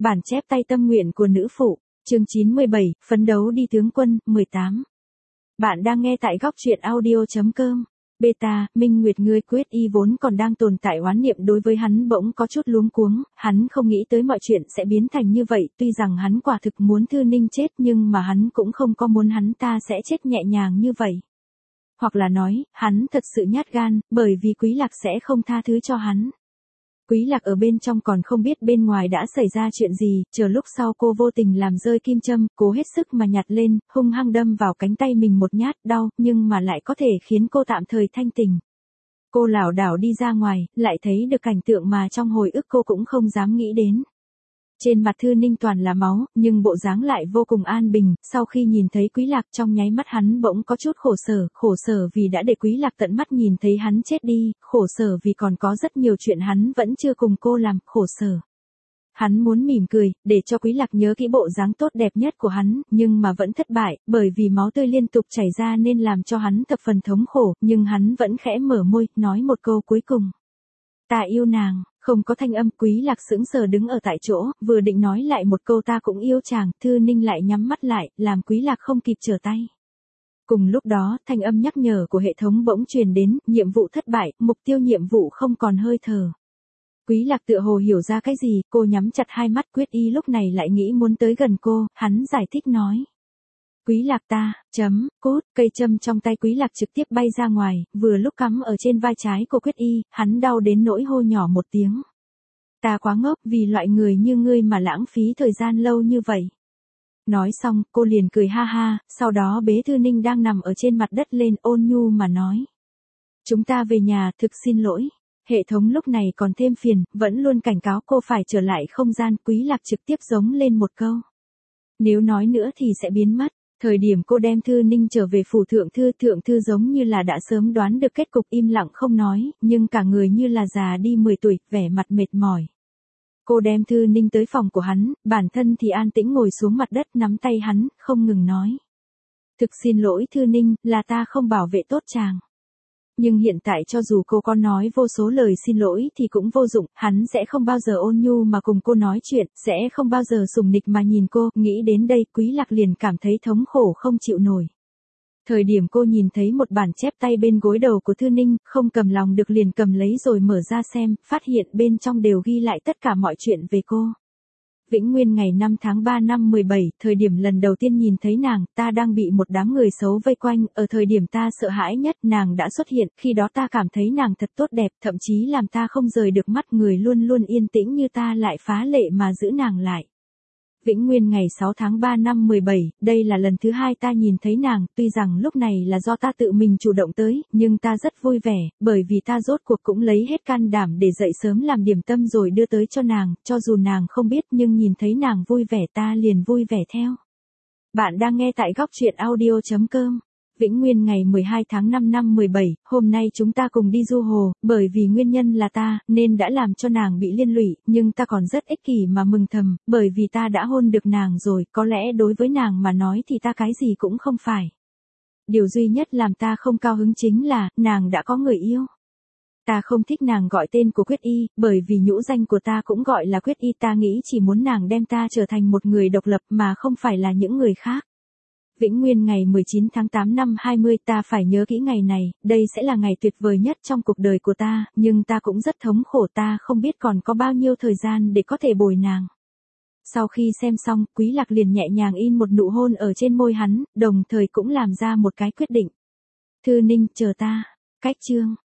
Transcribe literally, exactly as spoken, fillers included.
Bản chép tay tâm nguyện của nữ phụ, chương chín mươi bảy, phấn đấu đi tướng quân, mười tám. Bạn đang nghe tại góc truyện audio.com. Beta, Minh Nguyệt ngươi quyết y vốn còn đang tồn tại oán niệm đối với hắn bỗng có chút luống cuống, hắn không nghĩ tới mọi chuyện sẽ biến thành như vậy, tuy rằng hắn quả thực muốn Thư Ninh chết nhưng mà hắn cũng không có muốn hắn ta sẽ chết nhẹ nhàng như vậy. Hoặc là nói, hắn thật sự nhát gan, bởi vì Quý Lạc sẽ không tha thứ cho hắn. Quý Lạc ở bên trong còn không biết bên ngoài đã xảy ra chuyện gì, chờ lúc sau cô vô tình làm rơi kim châm, cố hết sức mà nhặt lên, hung hăng đâm vào cánh tay mình một nhát, đau, nhưng mà lại có thể khiến cô tạm thời thanh tỉnh. Cô lảo đảo đi ra ngoài, lại thấy được cảnh tượng mà trong hồi ức cô cũng không dám nghĩ đến. Trên mặt Thư Ninh toàn là máu, nhưng bộ dáng lại vô cùng an bình, sau khi nhìn thấy Quý Lạc trong nháy mắt hắn bỗng có chút khổ sở, khổ sở vì đã để Quý Lạc tận mắt nhìn thấy hắn chết đi, khổ sở vì còn có rất nhiều chuyện hắn vẫn chưa cùng cô làm, khổ sở. Hắn muốn mỉm cười, để cho Quý Lạc nhớ kỹ bộ dáng tốt đẹp nhất của hắn, nhưng mà vẫn thất bại, bởi vì máu tươi liên tục chảy ra nên làm cho hắn thập phần thống khổ, nhưng hắn vẫn khẽ mở môi, nói một câu cuối cùng. Ta yêu nàng. Không có thanh âm, Quý Lạc sững sờ đứng ở tại chỗ, vừa định nói lại một câu ta cũng yêu chàng, Thư Ninh lại nhắm mắt lại, làm Quý Lạc không kịp trở tay. Cùng lúc đó, thanh âm nhắc nhở của hệ thống bỗng truyền đến, nhiệm vụ thất bại, mục tiêu nhiệm vụ không còn hơi thở. Quý Lạc tựa hồ hiểu ra cái gì, cô nhắm chặt hai mắt, quyết y lúc này lại nghĩ muốn tới gần cô, hắn giải thích nói. Quý Lạc ta, chấm, cốt, cây châm trong tay Quý Lạc trực tiếp bay ra ngoài, vừa lúc cắm ở trên vai trái của Quyết Y, hắn đau đến nỗi hô nhỏ một tiếng. Ta quá ngốc vì loại người như ngươi mà lãng phí thời gian lâu như vậy. Nói xong, cô liền cười ha ha, sau đó bế Thư Ninh đang nằm ở trên mặt đất lên ôn nhu mà nói. Chúng ta về nhà, thực xin lỗi. Hệ thống lúc này còn thêm phiền, vẫn luôn cảnh cáo cô phải trở lại không gian, Quý Lạc trực tiếp giống lên một câu. Nếu nói nữa thì sẽ biến mất. Thời điểm cô đem Thư Ninh trở về phủ thượng thư, thượng thư giống như là đã sớm đoán được kết cục im lặng không nói, nhưng cả người như là già đi mười tuổi, vẻ mặt mệt mỏi. Cô đem Thư Ninh tới phòng của hắn, bản thân thì an tĩnh ngồi xuống mặt đất nắm tay hắn, không ngừng nói. Thực xin lỗi Thư Ninh, là ta không bảo vệ tốt chàng. Nhưng hiện tại cho dù cô có nói vô số lời xin lỗi thì cũng vô dụng, hắn sẽ không bao giờ ôn nhu mà cùng cô nói chuyện, sẽ không bao giờ sùng nịch mà nhìn cô, nghĩ đến đây Quý Lạc liền cảm thấy thống khổ không chịu nổi. Thời điểm cô nhìn thấy một bản chép tay bên gối đầu của Thư Ninh, không cầm lòng được liền cầm lấy rồi mở ra xem, phát hiện bên trong đều ghi lại tất cả mọi chuyện về cô. Vĩnh Nguyên ngày năm tháng ba năm mười bảy, thời điểm lần đầu tiên nhìn thấy nàng, ta đang bị một đám người xấu vây quanh, ở thời điểm ta sợ hãi nhất, nàng đã xuất hiện, khi đó ta cảm thấy nàng thật tốt đẹp, thậm chí làm ta không rời được mắt, người luôn luôn yên tĩnh như ta lại phá lệ mà giữ nàng lại. Vĩnh Nguyên ngày sáu tháng ba năm mười bảy, đây là lần thứ hai ta nhìn thấy nàng, tuy rằng lúc này là do ta tự mình chủ động tới, nhưng ta rất vui vẻ, bởi vì ta rốt cuộc cũng lấy hết can đảm để dậy sớm làm điểm tâm rồi đưa tới cho nàng, cho dù nàng không biết nhưng nhìn thấy nàng vui vẻ ta liền vui vẻ theo. Bạn đang nghe tại góc truyện audio.com. Vĩnh Nguyên ngày mười hai tháng năm năm mười bảy, hôm nay chúng ta cùng đi du hồ, bởi vì nguyên nhân là ta, nên đã làm cho nàng bị liên lụy, nhưng ta còn rất ích kỷ mà mừng thầm, bởi vì ta đã hôn được nàng rồi, có lẽ đối với nàng mà nói thì ta cái gì cũng không phải. Điều duy nhất làm ta không cao hứng chính là, nàng đã có người yêu. Ta không thích nàng gọi tên của Quyết Y, bởi vì nhũ danh của ta cũng gọi là Quyết Y, ta nghĩ chỉ muốn nàng đem ta trở thành một người độc lập mà không phải là những người khác. Vĩnh Nguyên ngày mười chín tháng tám năm hai mươi, ta phải nhớ kỹ ngày này, đây sẽ là ngày tuyệt vời nhất trong cuộc đời của ta, nhưng ta cũng rất thống khổ, ta không biết còn có bao nhiêu thời gian để có thể bồi nàng. Sau khi xem xong, Quý Lạc liền nhẹ nhàng in một nụ hôn ở trên môi hắn, đồng thời cũng làm ra một cái quyết định. Thư Ninh, chờ ta. Cách chương.